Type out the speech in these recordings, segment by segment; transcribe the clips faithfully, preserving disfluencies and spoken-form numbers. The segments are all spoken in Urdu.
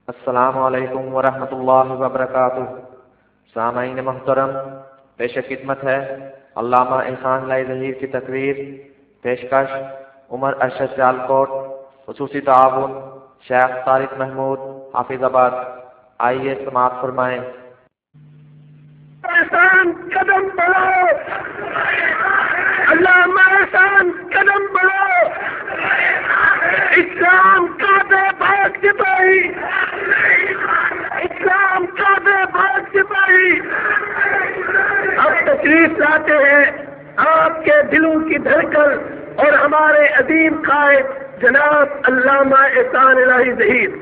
السلام علیکم ورحمۃ اللہ وبرکاتہ۔ سامعین محترم، پیش خدمت ہے علامہ احسان لائی ظہیر کی تقریر۔ پیشکش عمر ارشد سیالکوٹ، خصوصی تعاون شیخ طارق محمود حافظ آباد۔ آئیے سماعت فرمائیں۔ احسان قدم بڑھاؤ، علامہ احسان قدم بڑھاؤ، اسلام کا دے بھاگ سپاہی، اسلام کا دے بھاگ سپاہی۔ اب تشریف لاتے ہیں آپ کے دلوں کی دھڑکن اور ہمارے عظیم قائد جناب علامہ احسان الہی ظہیر۔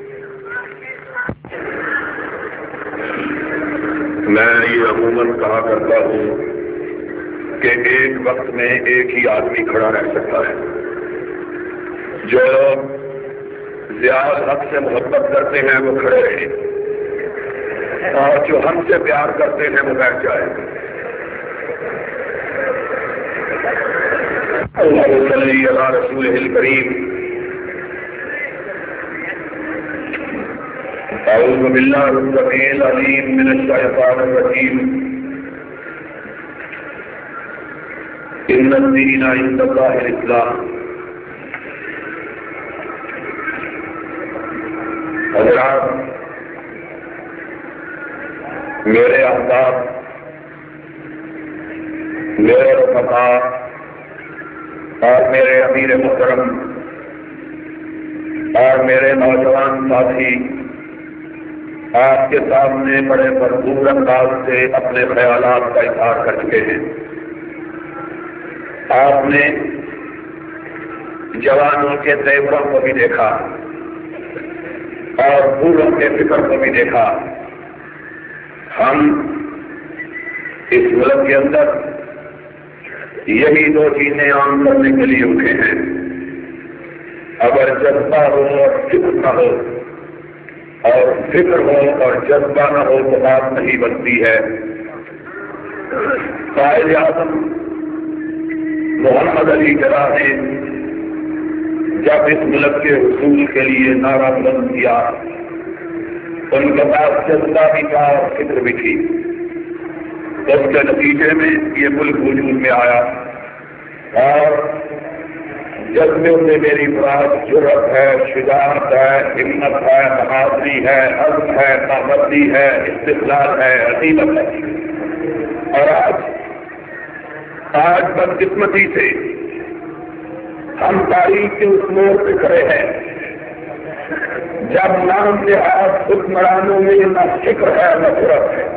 میں یہ عموماً کہا کرتا ہوں کہ ایک وقت میں ایک ہی آدمی کھڑا رہ سکتا ہے۔ جو لوگ زیاد حق سے محبت کرتے ہیں وہ کھڑے رہیں، اور جو ہم سے پیار کرتے ہیں وہ بیٹھ جائیں۔ اللہم صلی علی رسولہ الکریم۔ اعوذ باللہ السمیع العلیم من الشیطان الرجیم۔ ان الدین عند اللہ الاسلام۔ حضرات، میرے احباب، میرے رفقاء اور میرے امیر محترم اور میرے نوجوان ساتھی آپ کے سامنے بڑے بھرپور انداز سے اپنے خیالات کا اظہار کر چکے ہیں۔ آپ نے جوانوں کے تیوروں کو بھی دیکھا اور بوڑھوں کے فکر کو بھی دیکھا۔ ہم اس ملک کے اندر یہی دو چیزیں عام کرنے کے لیے اٹھے ہیں۔ اگر جذبہ ہو اور فکر نہ ہو، اور فکر ہو اور جذبہ نہ ہو تو بات نہیں بنتی ہے۔ قائد اعظم محمد علی جناح نے جب اس ملک کے حصول کے لیے نعرہ بلند کیا، ان کے پاس جذبہ بھی تھا اور فکر بھی تھی۔ اس کے نتیجے میں یہ ملک وجود میں آیا، اور جذبے سے میری مراد جرأت ہے، شجاعت ہے، ہمت ہے، بہادری ہے، عزم ہے، پابندی ہے، استقلال ہے، عزیمت ہے۔ اور آج آج بدقسمتی سے ہم تاریخ کے اس موڑ پہ کھڑے ہیں جب نام نہاد حکمرانوں میں نہ فکر ہے نہ جرأت ہے۔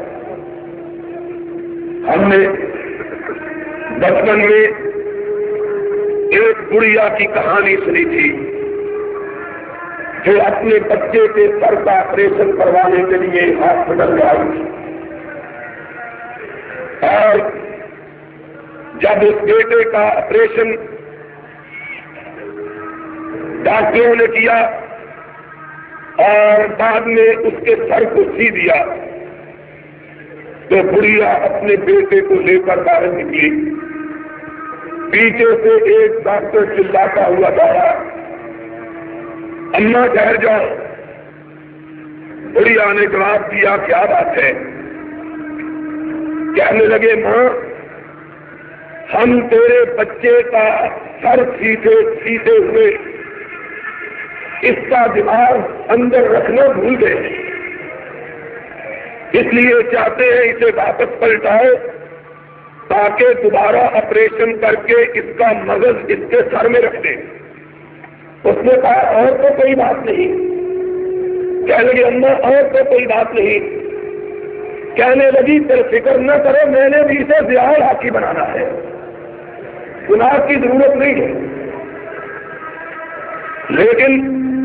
ہم نے بچپن میں ایک گڑیا کی کہانی سنی تھی جو اپنے بچے کے سر کا آپریشن کروانے کے لیے ہاسپٹل میں آئی تھی، اور جب اس بیٹے کا آپریشن ڈاکٹروں نے کیا اور بعد میں اس کے سر کو سی دیا، تو گڑیا اپنے بیٹے کو لے کر باہر نکلی۔ پیچھے سے ایک ڈاکٹر چلاتا ہوا آیا، اماں ٹھہر جاؤ۔ بڑھیا نے جواب دیا، کیا بات ہے؟ کہنے لگے، ماں ہم تیرے بچے کا سر سیدھے سیدھے ہوئے اس کا دماغ اندر رکھنا بھول گئے، اس لیے چاہتے ہیں اسے واپس پلٹاؤ تاکہ دوبارہ آپریشن کر کے اس کا مغز اس کے سر میں رکھ دیں۔ اس نے کہا اور تو کوئی بات نہیں۔ کہنے لگی اماں اور تو کوئی بات نہیں۔ کہنے لگی پھر فکر نہ کرو، میں نے بھی اسے ضیاء حاکی بنانا ہے، گناہ کی ضرورت نہیں ہے۔ لیکن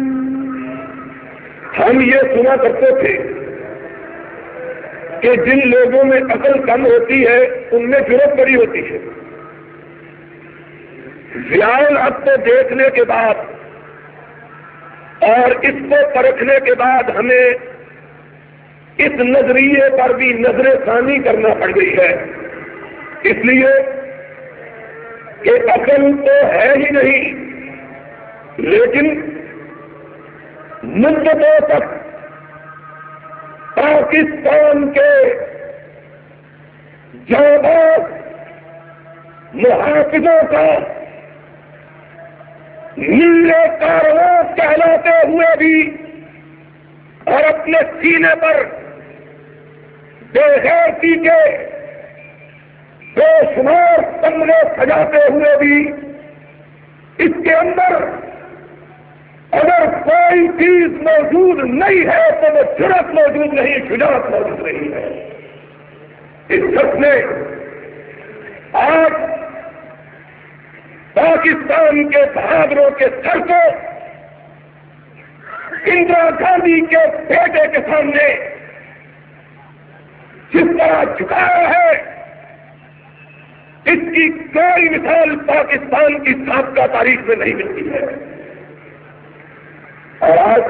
ہم یہ سنا کرتے تھے کہ جن لوگوں میں عقل کم ہوتی ہے ان میں جرأت بڑی ہوتی ہے۔ ضیاء الحق کو دیکھنے کے بعد اور اس کو پرکھنے کے بعد ہمیں اس نظریے پر بھی نظر ثانی کرنا پڑ گئی ہے، اس لیے کہ عقل تو ہے ہی نہیں، لیکن مدتوں تک پاکستان کے جانباز محافظوں کا نیلے کارواں کہلاتے ہوئے بھی اور اپنے سینے پر بے غیرتی کے بے شمار کمرے سجاتے ہوئے بھی اس کے اندر اگر کوئی چیز موجود نہیں ہے تو وہ جرأت موجود نہیں، شجاعت موجود نہیں ہے۔ اس شخص نے آج پاکستان کے بہادروں کے سر کو اندرا گاندھی کے بیٹے کے سامنے جس طرح جھکایا ہے، اس کی کوئی مثال پاکستان کی سابقہ تاریخ میں نہیں ملتی ہے۔ اور آج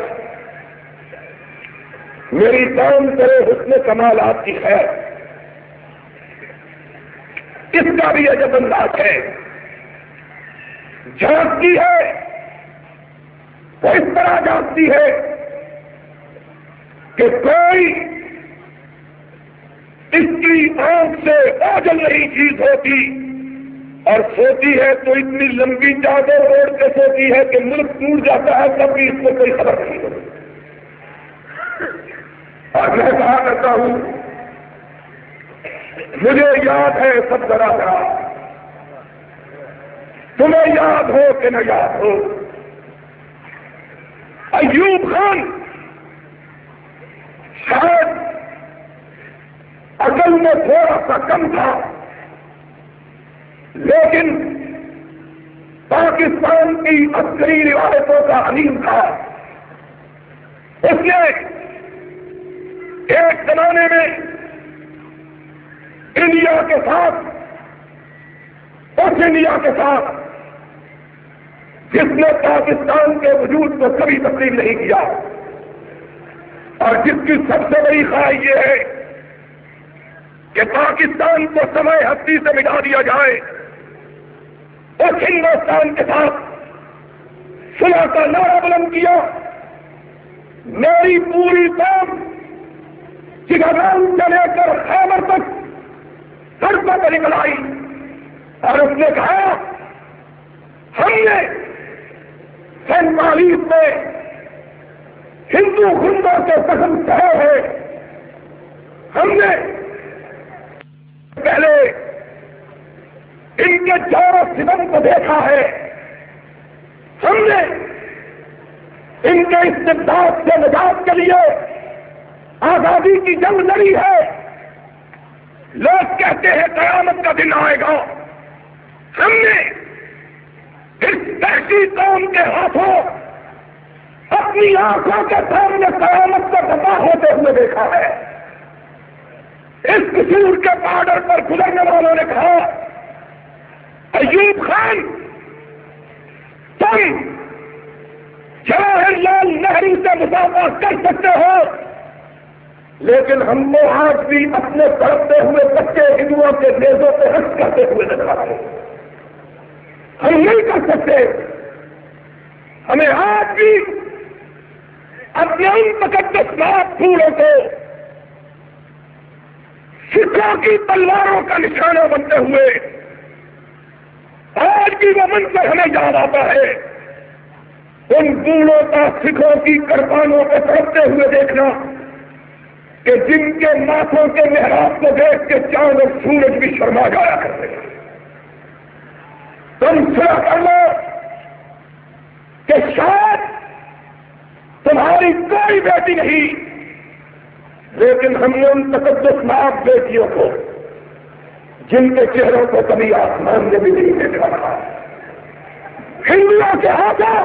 میری کام کرے حسن کمالات کی خیر، اس کا بھی عجب انداز ہے، جھانکتی ہے وہ اس طرح جھانکتی ہے کہ کوئی اس کی آنکھ سے اوجل نہیں چیز ہوتی، اور سوتی ہے تو اتنی لمبی چادر اوڑھ کے سوتی ہے کہ ملک ٹوٹ جاتا ہے تب بھی اس کو کوئی خبر نہیں ہوتی۔ اور میں کہا کرتا ہوں، مجھے یاد ہے سب ذرا ذرا، تمہیں یاد ہو کہ نہ یاد ہو، ایوب خان شاید عقل میں تھوڑا سا کم تھا، لیکن پاکستان کی عسکری روایتوں کا علیم تھا۔ اس نے ایک زمانے میں انڈیا کے ساتھ، اس انڈیا کے ساتھ جس نے پاکستان کے وجود کو کبھی تسلیم نہیں کیا، اور جس کی سب سے بڑی خواہش یہ ہے کہ پاکستان کو سمے ہستی سے مٹا دیا جائے، اس ہندوستان کے ساتھ صلح کا نعرہ بلند کیا۔ میری پوری قوم چگان سے لے کر خیبر تک سڑکوں پر نکل آئی، اور اس نے کہا ہم نے سینتالیس میں ہندو گندوں کے قسم کہے ہیں، ہم نے پہلے ان کے جور و ستم کو دیکھا ہے، ہم نے ان کے استبداد سے نجات کے لیے آزادی کی جنگ لڑی ہے۔ لوگ کہتے ہیں قیامت کا دن آئے گا، ہم نے اس وحشی قوم کے ہاتھوں اپنی آنکھوں کے سامنے قیامت کا تباہ ہوتے ہوئے دیکھا ہے۔ اس قصور کے بارڈر پر گزرنے والوں نے کہا ایوب خان تم جواہر لال نہرو سے مسافہ کر سکتے ہو، لیکن ہم نے آج بھی اپنے تڑپتے ہوئے بچے ہندوؤں کے نیزوں پہ رقص کرتے ہوئے نظر آ رہے ہیں۔ ہم نہیں کر سکتے، ہمیں آج بھی اپنے ان مقدس نات پھولوں کو سکھوں کی تلواروں کا نشانہ بنتے ہوئے آج بھی وہ منظر ہمیں یاد آتا ہے، ان بوڑھوں کا سکھوں کی قربانوں کو تڑپتے ہوئے دیکھنا کہ جن کے ماتھوں کے محراب کو دیکھ کے چاند اور سورج بھی شرما جایا کرتے ہیں۔ تم سنا کر لو کہ شاید تمہاری کوئی بیٹی نہیں، لیکن ہم نے ان تقدس ناب بیٹیوں کو جن کے چہروں کو کبھی آسمان میں بھی نہیں دیکھا رہا، ہندوؤں کے ہاتھوں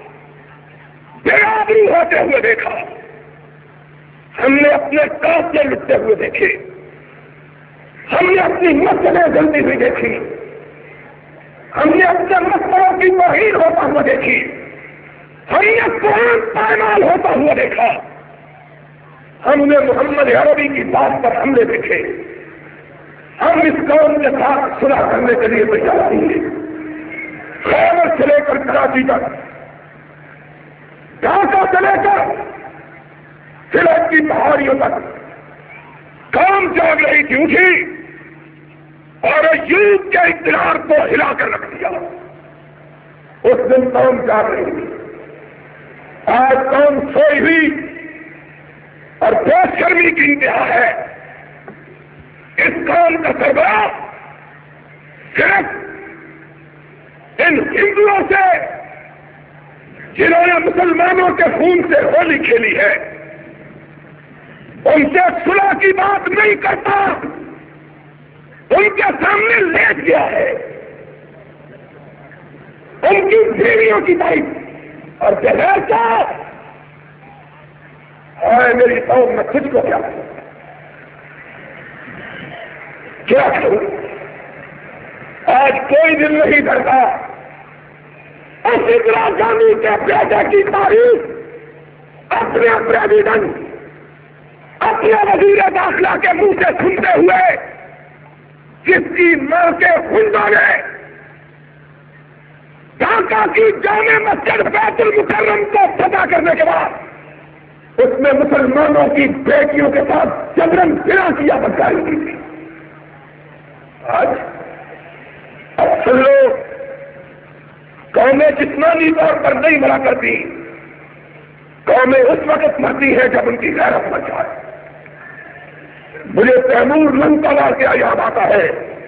برابری ہوتے ہوئے دیکھا، ہم نے اپنے قافلے لٹتے ہوئے دیکھے، ہم نے اپنی مسجدیں جلتی ہوئی دیکھی، ہم نے اپنے مسئلوں کی توہین ہوتا ہوا دیکھی، ہم نے قرآن پائمال ہوتا ہوا دیکھا، ہم نے محمد عربی کی بات پر حملے دیکھے۔ ہم اس قوم کے ساتھ صلح کرنے کے لیے تیار ہیں، خیبر سے لے کر کراچی تک، ڈھاکہ سے لے کر سلیٹ کی پہاڑیوں تک، قوم جاگ رہی تھی، اٹھی اور ایوب کے اقتدار کو ہلا کر رکھ دیا۔ اس دن قوم جاگ رہی تھی، آج قوم سوئی ہوئی اور بے شرمی کی انتہا ہے۔ اس قوم کا سربراہ صرف ان ہندوؤں سے جنہوں نے مسلمانوں کے خون سے ہولی کھیلی ہے، ان سے صلح کی بات نہیں کرتا، ان کے سامنے لیٹ گیا ہے، ان کی بیویوں کی بائک اور بغیر کیا ہے میری قوم میں تجھ کو کیا کروں کیا کروں؟ آج کوئی دل نہیں کرتا اندرا گاندھی کے بیٹے کی تاریخ اپنے پریزیڈنٹ اپنے وزیر داخلہ کے منہ سے سنتے ہوئے جس کی ماں کے خندوں نے ڈھاکہ کی جامع مسجد بیت المکرم کو فتح کرنے کے بعد اس میں مسلمانوں کی بیٹیوں کے ساتھ جبرن زنا کیا بدکاری کی تھی۔ آج اب سن لو، قومیں جسمانی طور پر نہیں مرا کرتی، قومیں اس وقت مرتی ہیں جب ان کی غیرت مر جائے۔ مجھے تیمور لنگ کا واقعہ یاد آتا ہے،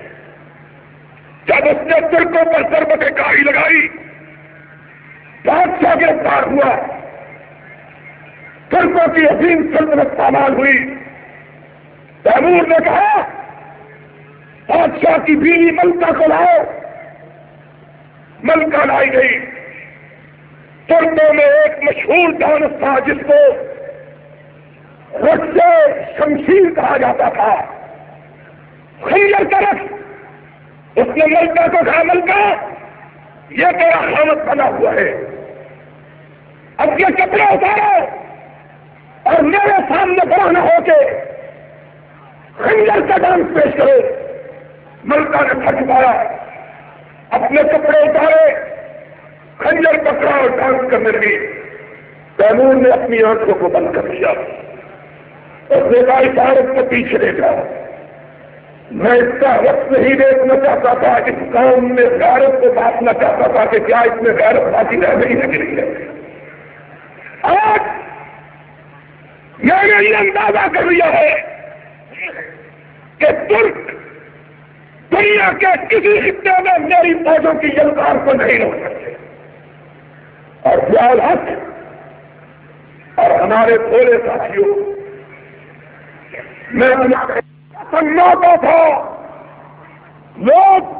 جب اس نے ترکوں پر ضربت کاری لگائی، بادشاہ گرفتار ہوا، ترکوں کی عظیم سلطنت پامال ہوئی۔ تیمور نے کہا بادشاہ کی بیوی ملکہ کو لاؤ، ملکہ لائی گئی۔ ترکوں میں ایک مشہور دانش تھا جس کو رکھ شمشیر کہا جاتا تھا، خنجر کا رکھ۔ اس نے ملکہ کو کہا ملکہ یہ تیرا خامت بنا ہوا ہے، اب یہ کپڑے اتارو اور میرے سامنے بڑا نہ ہو کے خنجر کا ڈانس پیش کرو۔ ملکہ نے تھک مارا، اپنے کپڑے اتارے، خنجر پکڑا اور ڈانس کرنے لگی۔ تیمور نے اپنی آنکھوں کو بند کر دیا، اس نے کہا اس عورت کو پیچھے لے جاؤ۔ میں اس کا وقت نہیں دیکھنا چاہتا تھا، اس قوم میں غیرت کو بانٹنا چاہتا تھا کہ کیا اس میں غیرت باقی رہ نہیں لگ رہی ہے۔ آج میں نے یہ اندازہ کر لیا ہے کہ ترک دنیا کے کسی خطے میں میری فوجوں کی یلغار کو نہیں روک سکتے، اور خیال حق اور ہمارے بھولے ساتھیوں، میں سناتا تھا لوگ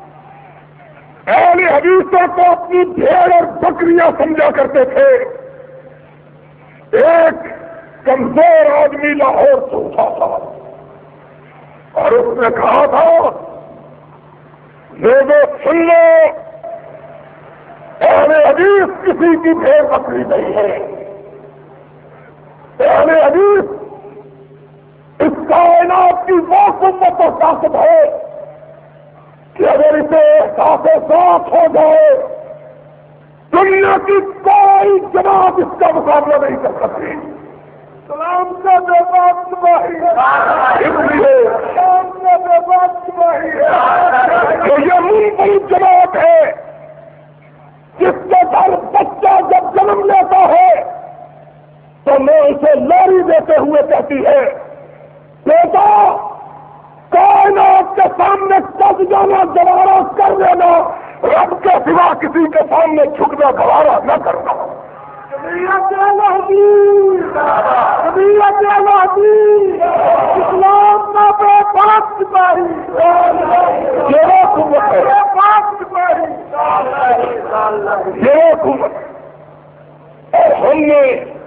اہل حدیثوں کو اپنی بھیڑ اور بکریاں سمجھا کرتے تھے۔ ایک کمزور آدمی لاہور سے اٹھا تھا اور اس نے کہا تھا لوگوں سن لو، اہل حدیث کسی کی بھیڑ بکری نہیں ہے، اہل حدیث اس کائنات کی وہ قوت اور طاقت ہے کہ اگر اسے احساس ذات ہو جائے دنیا کی کوئی جماعت اس کا مقابلہ نہیں کر سکتی۔ سلام کا بے بات تباہی ہے، اس لیے سلام کا بے بات تباہی ہے جو یہ منفرد جماعت ہے جس کے گھر بچہ جب جنم لیتا ہے تو میں اسے لاری دیتے ہوئے کہتی ہے بیٹا کائنات کے سامنے کس جانا گوارا کر دینا، رب کے سوا کسی کے سامنے جھکنا گوارا نہ کرنا۔ اسلام کا بے بات سپاہی، یہ حکومت ہے، یہ حکومت۔ اور ہم نے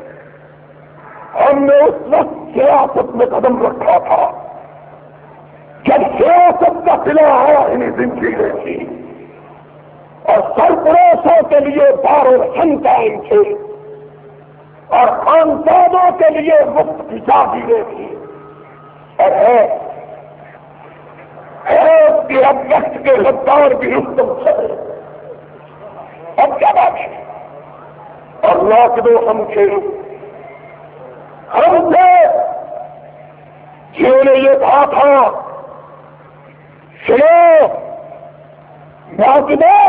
ہم نے اس وقت سیاست میں قدم رکھا تھا جب سیاست کا قلعہ آیا انہیں زندگی میں تھی اور سرپروشوں کے لیے دار الحن قائم تھے اور خاندانوں کے لیے مفت کی جاگیریں تھی، اور ہے کہ اب وقت کے غدار بھی رستم تھے۔ اب کیا بات ہے؟ اور لاکھ دو ہم تھے، ہم تھے جو نے یہ کہا تھا سنو باقاعدہ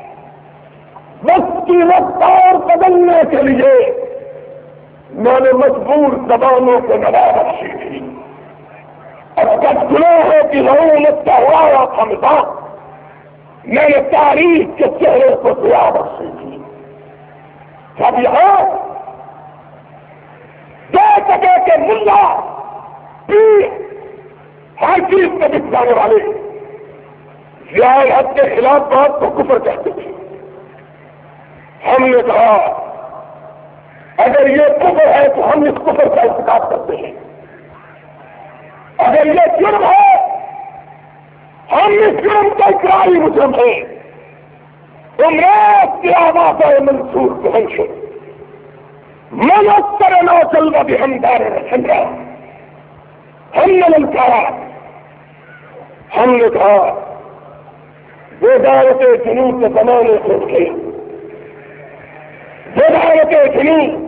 وقت کی رفتار بدلنے کے لیے میں نے مجبور زبانوں کو نوا بخشی تھی اور جب گناہوں کی ضرورت کا ہوا تھا مثال میں نے تاریخ کے چہرے کو دیا بخشی تھی. جب یہاں دو جگہ کے ملا پیر ہر چیز کو بچانے والے ضیاء الحق کے خلاف بات کو کفر کہتے تھے. ہم نے کہا اگر یہ کفر ہے تو ہم اس کفر کا ارتکاب کرتے ہیں. اگر یہ جرم ہے ہم اس جرم کا اقراری مجرم ہیں. عمرات کی آواز منصور پہنچ من اکثر نو چلوا بھی ہم دار سمجھا. ہم نے للکارا ہم نے کہا وہ دعوت جنوب کے زمانے سے اٹھے وہ دعوت جنوب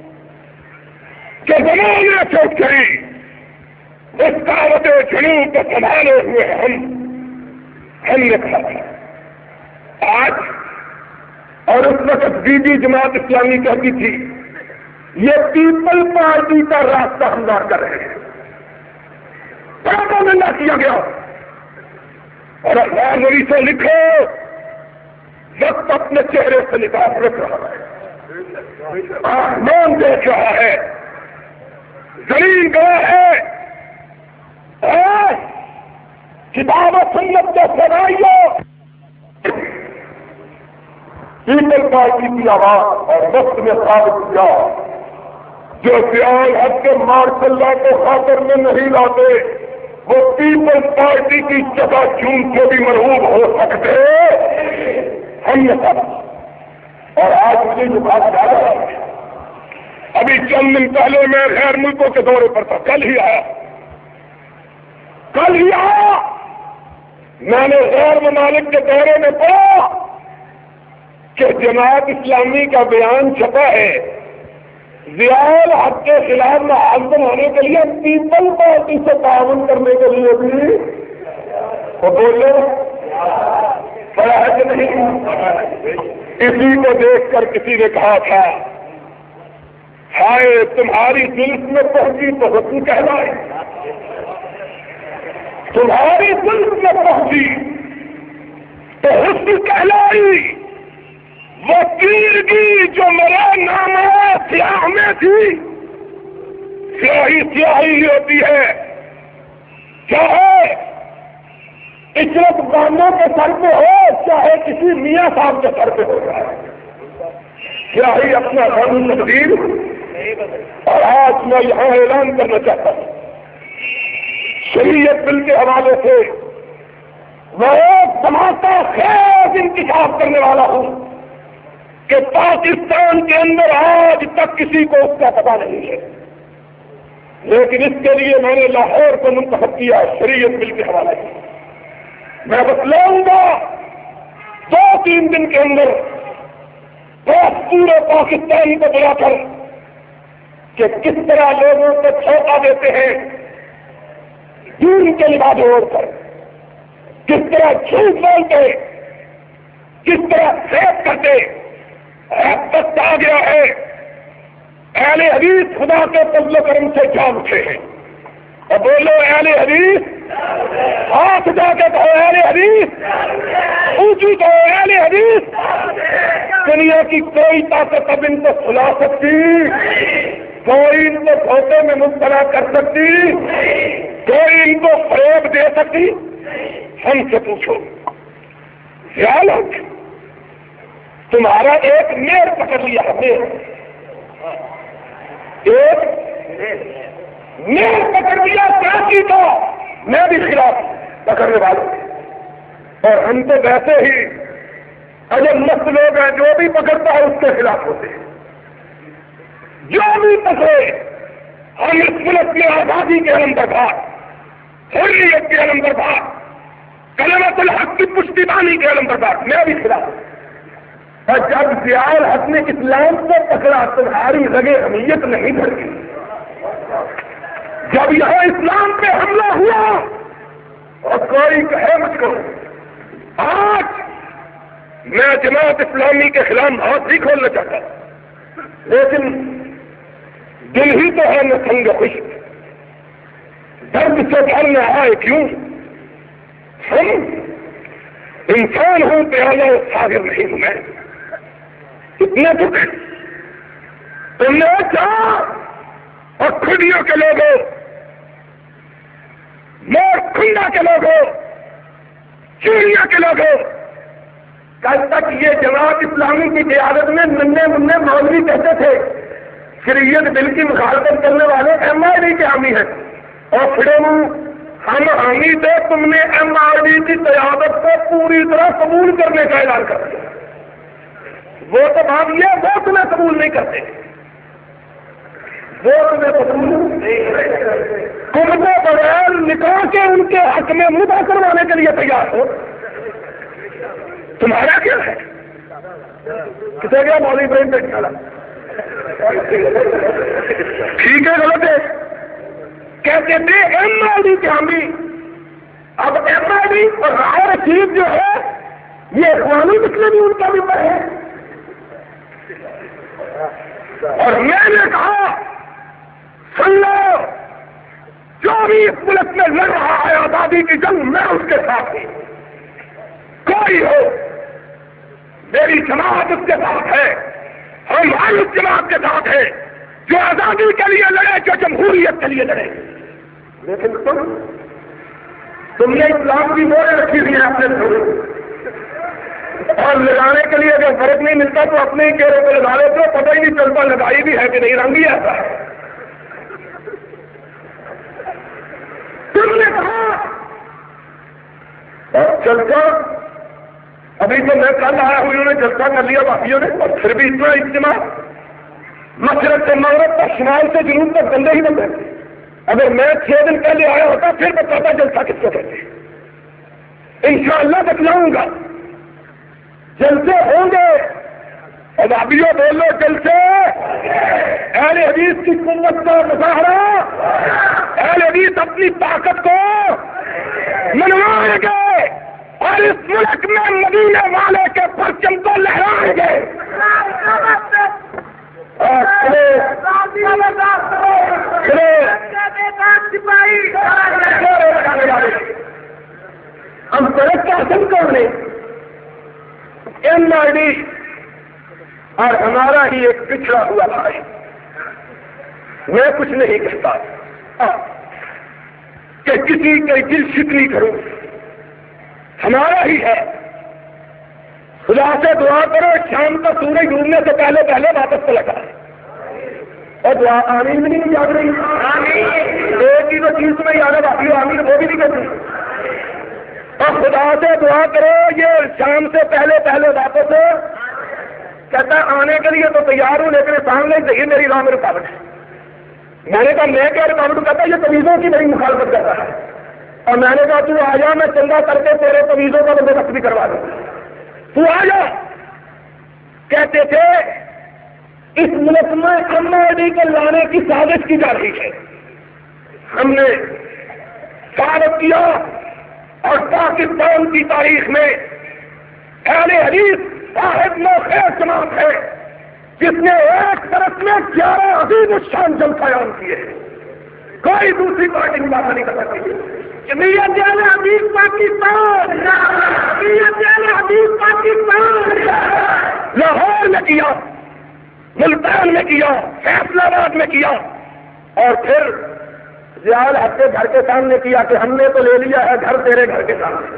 کے زمانے سے اٹھ گئی. اس دعوت جنوب کے سنبھالے ہوئے ہم ہم نے کہا تھا آج اور اس وقت بی بی جماعت اسلامی کہتی تھی یہ پیپل پارٹی کا راستہ ہموار کر رہے ہیں. نہ کیا گیا اور اللہ نبی سے لکھو وقت اپنے چہرے سے نکال رکھ رہا ہے. آسمان دیکھ رہا ہے زمین گواہ ہے. کتاب و سنت کے سنائیو پیپل پارٹی کی آواز اور وقت میں ثابت کیا جو ضیاء الحق کے مارشل لا کو خاطر میں نہیں لاتے وہ پیپل پارٹی کی جگہ چون سے بھی مرغوب ہو سکتے. ہم نے سب اور آج مجھے جو بات جا رہا ہے ابھی چند دن پہلے میں غیر ملکوں کے دورے پر تھا. کل ہی آیا کل ہی آیا میں نے غیر ممالک کے دورے میں پڑھا کہ جماعت اسلامی کا بیان چھپا ہے ضیاء الحق کے خلاف معذم ہونے کے لیے پیپل پارٹی سے تعاون کرنے کے لیے بھی وہ بولے پڑا ہے کہ نہیں. اسی کو دیکھ کر کسی نے کہا تھا ہائے تمہاری دل میں پہنچی تو حسن کہلائی تمہاری دل میں پہنچی تو حسن کہلائی. وہ تیرگی جو میرا نام سیاہ میں تھی سیاہی سیاہی ہی ہوتی ہے چاہے عشرت بانوں کے سر پہ ہو چاہے کسی میاں صاحب کے سر پہ ہو جائے سیاہی اپنا قانون تقدیر. اور آج میں یہاں اعلان کرنا چاہتا ہوں شریعت بل کے حوالے سے میں ایک دھماکہ خیز انتخاب کرنے والا ہوں کہ پاکستان کے اندر آج تک کسی کو اس کا پتا نہیں ہے لیکن اس کے لیے میں نے لاہور کو منتخب کیا شریعت بل کے حوالے سے. میں بتلاؤں گا دو تین دن کے اندر پورے پاکستان کو بلا کر کہ کس طرح لوگوں کو چھوٹا دیتے ہیں دین کے لباس اوڑھ کر کس طرح جھوٹ بولتے کس طرح فیض کرتے. وقت آ گیا ہے اہل حدیث خدا کے فضل و کرم سے جان اٹھے ہیں اور بولو اہل حدیث ہاتھ جا کے کہو اہل حدیث اونچی کہو اہل حدیث. دنیا کی کوئی طاقت اب ان کو کھلا سکتی کوئی ان کو دھوکے میں مبتلا کر سکتی کوئی ان کو فریب دے سکتی. ہم سے پوچھو خیال ہے تمہارا ایک میر پکڑ لیا میر ایک میر پکڑ لیا کراچی کا میں بھی خلاف پکڑنے والا اور ہم تو ویسے ہی اگر مست لوگ ہیں جو بھی پکڑتا ہے اس کے خلاف ہوتے ہیں. جو بھی پکڑے ہم اس ملک میں آزادی کے علم بردار حریت کے علم بردار کلمت الحق کی پشتیبانی کے علم بردار میں بھی خلاف ہوں. اور جب ضیاء الحق نے اسلام کو پکڑا تمہاری رگے حمیت نہیں بھرتی جب یہاں اسلام پہ حملہ ہوا اور کوئی کہے مجھ کو آج میں جماعت اسلامی کے خلاف ہاتھ بھی کھولنا چاہتا ہوں، لیکن دل ہی تو ہے نہ تنگ خوش، درد سے بھرنا آئے کیوں؟ ہم انسان ہوں پیالہ ساگر نہیں ہوں میں، اتنا دکھ تم نے کہا اور کھڑیوں کے لوگوں، مور کھنڈا کے لوگوں، چوڑیا کے لوگوں، کل تک یہ جماعت اسلامی کی قیادت میں ننے منہ مولوی کہتے تھے شریعت بل کی مخالفت کرنے والے ایم آئی ڈی کے حامی ہیں، اور پھر ہم حامی تھے، تم نے ایم آئی ڈی کی قیادت کو پوری طرح قبول کرنے کا اعلان کر دیا۔ وہ تو بات یہ وہ تمہیں قبول نہیں کرتے، وہ تمہیں قبول نہیں کرتے، تم کو بغیر نکاح کے ان کے حق میں مدعا کروانے کے لیے تیار ہو، تمہارا کیا ہے؟ کسے گیا مولوی ابراہیم پیٹ والا؟ ٹھیک ہے غلط ہے، کہتے تھے ایم آئی ڈی کے حامی، اب ایم آئی ڈی اور رائے رشید جو ہے یہ اخوانی مسئلے بھی ان کا ممبر ہے، اور میں نے کہا سن لو جو بھی اس ملک میں لڑ رہا ہے آزادی کی جنگ، میں اس کے ساتھ ہوں، کوئی ہو میری جماعت اس کے ساتھ ہے، ہم ہر اس جماعت کے ساتھ ہیں جو آزادی کے لیے لڑے، جو جمہوریت کے لیے لڑے، لیکن تم تم نے اسلام کی موریں رکھی ہوئی ہیں اپنے گھروں، اور لگانے کے لیے اگر فرق نہیں ملتا تو اپنے ہی چہرے پہ لگا لیتے ہو، پتہ ہی نہیں چلتا لگائی بھی ہے کہ نہیں، رنگ ہی ایسا ہے۔ تم نے کہا اور جلسہ، ابھی تو میں کل آیا ہوں انہوں نے جلسہ کر لیا باقیوں نے، اور پھر بھی اتنا اجتماع، مشرق سے مغرب تک، شمال سے جنوب تک بندے ہی بندے۔ اگر میں چھ دن پہلے آیا ہوتا پھر بتاتا جلسہ کس کو کہتے ہیں، انشاءاللہ بتلاؤں گا، جلسے ہوں گے، اور ابھیوں بولو جلسے، اہل حدیث کی قوت کا مظاہرہ، اہل حدیث اپنی طاقت کو منوائیں گے، اور اس ملک میں مدینے والے کے پرچم کو لہرائیں گے۔ ہم سڑک کا حاصل کر لیں، ایم آئی ڈی اور ہمارا ہی ایک پچھڑا ہوا بھائی، میں کچھ نہیں کہتا کہ کسی کی دل شکنی کروں، ہمارا ہی ہے، خدا سے دعا کرو شام کا سورج ڈوبنے سے پہلے پہلے واپس چلا جائے، اور دعا آمین بھی نہیں یاد رہی، ایک ہی تو چیز میں یاد ہے باقی آمین وہ بھی نہیں کرتی، اور خدا سے دعا کرو یہ شام سے پہلے پہلے واپس ہو، کہتا آنے کے لیے تو تیار ہوں لیکن سامنے سے میری راہ میں رکاوٹ ہے، میں نے کہا میں کیا رکاوٹ کرتا، یہ تمیزوں کی بڑی مخالفت کرتا ہے، اور میں نے کہا تو آ جا میں چندہ کر کے تیرے تمیزوں کا بندوبست بھی کروا دوں، تو آ جا۔ کہتے تھے اس ملک میں ایم آئی ڈی کو لانے کی سازش کی جا رہی ہے، ہم نے ثابت کیا، اور پاکستان کی تاریخ میں اہل حدیث واحد نوخیر جماعت ہے جس نے ایک طرف میں گیارہ عظیم الشان جنگ قیام کیے ہیں، کوئی دوسری پارٹی مقابلہ نہیں کر سکتی۔ جمعیت اہل حدیث پاکستان، جمعیت اہل حدیث پاکستان لاہور میں کیا، ملتان میں کیا، فیصلہ آباد میں کیا، اور پھر ضیاء حق کے گھر کے سامنے کیا کہ ہم نے تو لے لیا ہے گھر تیرے گھر کے سامنے،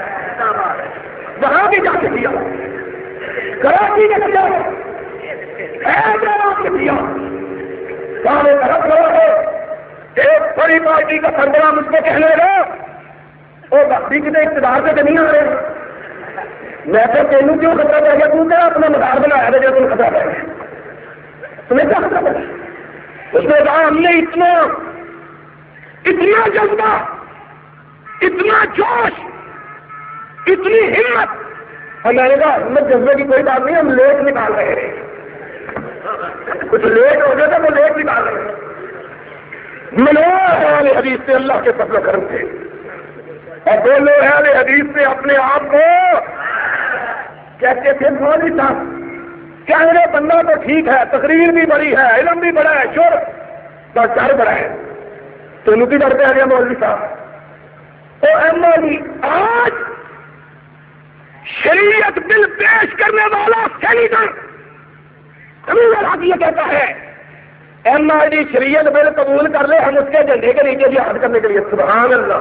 وہاں بھی جا کے کیا، کراچی میں کیا، حیدرآباد میں کیا، سارے طرف لوگ ہے، ایک بڑی پارٹی کا سربراہ مجھ کو کہنے لگا وہ بختی کسی اقتدار سے نہیں آ رہے، میں تو تینوں کیوں خطرہ پہ گیا، تو کیا اپنا مدار بنایا تھا جب تم خطرہ پہ گئے، تمہیں کیا خطرہ پڑا؟ اس نے کہا ہم نے اتنا اتنا جذبہ، اتنا جوش، اتنی ہمت، اور میں نے کہا ہمت جذبے کی کوئی بات نہیں، ہم لیٹ نکال رہے ہیں، کچھ لیٹ ہو گیا تھا وہ لیٹ نکال رہے ہیں، منوار ہے اہل حدیث سے اللہ کے فضل و کرم سے، اور بولو اہل حدیث سے اپنے آپ کو کہتے تھے مولوی صاحب کہنے بندہ تو ٹھیک ہے، تقریر بھی بڑی ہے، علم بھی بڑا ہے، شور بس ڈر بڑا ہے، تو نتی ڈرتے ہیں مولوی صاحب تو ایم مولوی آج شریعت بل پیش کرنے والا سینیٹر یہ کہتا ہے ایم آئی ڈی شریعت بل قبول کر لے، ہم اس کے جھنڈے کے نیچے جہاد کرنے کے لیے، سبحان اللہ۔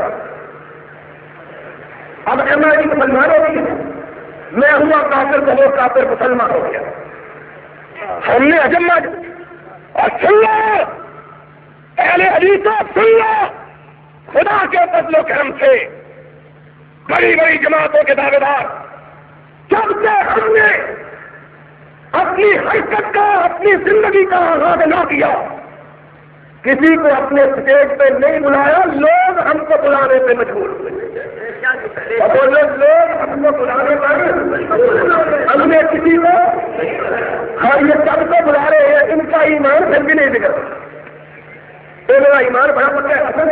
اب ایم آئی ڈی مسلمان ہو گئی، میں ہوا کافر تو وہ کافر مسلمان ہو گیا، ہم نے اجمہ اور سن لو اہل حدیث سن لو، خدا کے فضل و کرم سے بڑی بڑی جماعتوں کے دعوے دار جب سے ہم نے اپنی حرکت کا اپنی زندگی کا آغاز نہ کیا، کسی کو اپنے اسٹیج پہ نہیں بلایا، لوگ ہم کو بلانے پہ مجبور ہوئے، لوگ ہم کو بلانے پر ہم نے کسی کو ہاں یہ سب کو بلا رہے ہیں، ان کا ایمان پھر بھی نہیں بگڑ تو میرا ایمان بڑا پڑتا ہے،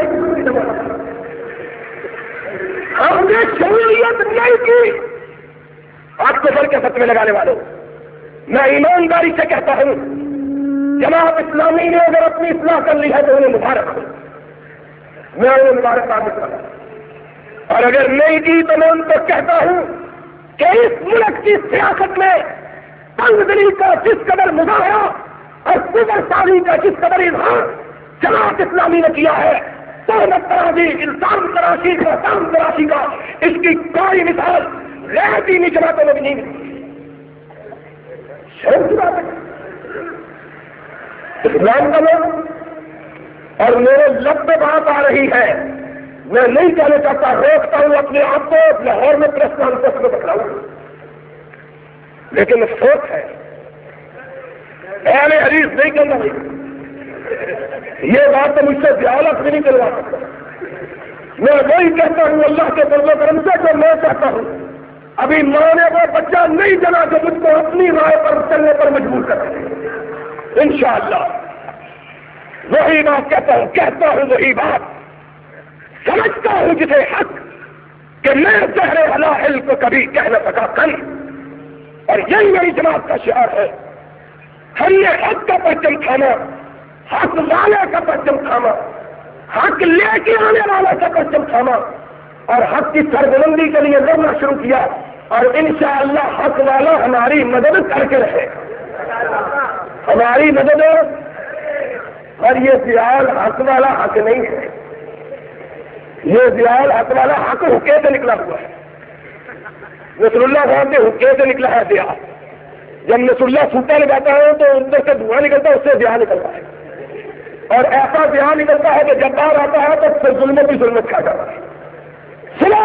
ہم نے شمولیت نہیں کی۔ آپ کو بڑھ کے فتوے لگانے والوں میں ایمانداری سے کہتا ہوں، جماعت اسلامی نے اگر اپنی اصلاح کر لی ہے تو انہیں مبارک ہوں، میں انہیں مبارک باد کرتا ہوں، اور اگر نہیں کی تو میں ان کو کہتا ہوں کہ اس ملک کی سیاست میں تنگدلی کا جس قدر مظاہرہ اور سپر ساری کا جس قدر اظہار جماعت اسلامی نے کیا ہے، تہمت تراشی، الزام تراشی کا کام تراشی کا، اس کی کوئی مثال غیر دینی جماعتوں میں بھی نہیں ملتی۔ اسلام کا لوگ اور میرے لب پہ بات آ رہی ہے، میں نہیں کہنا چاہتا، روکتا ہوں اپنے آپ کو، لاہور میں پریس کانفرنس میں بتلاؤں، لیکن افسوس ہے اہل حدیث نہیں کرنا چاہیے، یہ بات تو مجھ سے زیادہ بھی نہیں کروا سکتا، میں وہی کہتا ہوں اللہ کے فضل و کرم سے جو میں چاہتا ہوں۔ ابھی ماں نے وہ بچہ نہیں جنا جو مجھ کو اپنی رائے پر چلنے پر مجبور کر دے، انشاءاللہ وہی بات کہتا ہوں کہتا ہوں وہی بات سمجھتا ہوں جسے حق کہ میں زہر حلال کو کبھی کہہ نہ سکا کن، اور یہی میری جماعت کا شعار ہے، ہم نے حق کا پرچم تھاما، حق والے کا پرچم تھاما، حق لے کے آنے والے کا پرچم تھاما، اور حق کی سربلندی کے لیے لڑنا شروع کیا، اور انشاءاللہ حق والا ہماری مدد کر کے رہے، ہماری مدد، اور یہ خیال حق والا حق نہیں ہے، یہ خیال حق والا حق حکے سے نکلا ہوا ہے، نصر اللہ صاحب کے حکے سے نکلا ہے دیا، جب نصر اللہ سوٹا لگاتا ہے تو اندر سے دھواں نکلتا ہے، اس سے دیا نکلتا ہے، اور ایسا دیا نکلتا ہے کہ جب باہر آتا ہے تو پھر ظلم کی ظلمت کھا جاتا ہے۔ سنو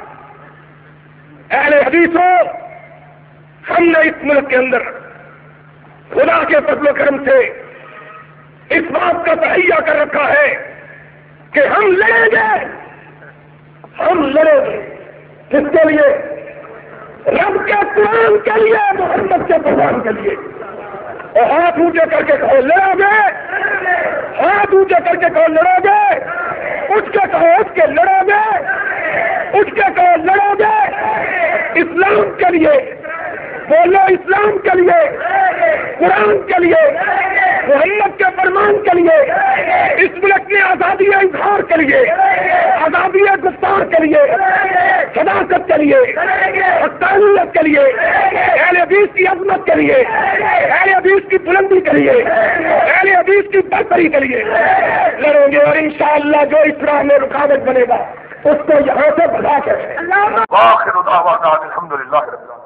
اہل حدیثوں، ہم نے اس ملک کے اندر خدا کے فضل و کرم سے اس بات کا تہیہ کر رکھا ہے کہ ہم لڑیں گے، ہم لڑیں گے کس کے لیے؟ رب کے قرآن کے لیے، محمد کے قرآن کے لیے، اور ہاتھ اونچے کر کے کہو لڑو گے، ہاتھ اونچے کر کے کہو لڑو گے، اٹھ کے کہو اٹھ کے لڑو گے، اٹھ کے کہو لڑو گے، اسلام کے لیے بولو، اسلام کے لیے، قرآن کے لیے، محمد کے فرمان کے لیے، اس ملک میں آزادی اظہار کے لیے، آزادی گفتار کے لیے، صداقت کے لیے، حقانیت کے لیے، اہل حدیث کی عظمت کے لیے، اہل حدیث کی بلندی کے لیے، اہل حدیث کی برتری کے لیے لڑیں گے، اور انشاءاللہ جو اسلام میں رکاوٹ بنے گا اس کو یہاں سے بڑھا کر الحمدللہ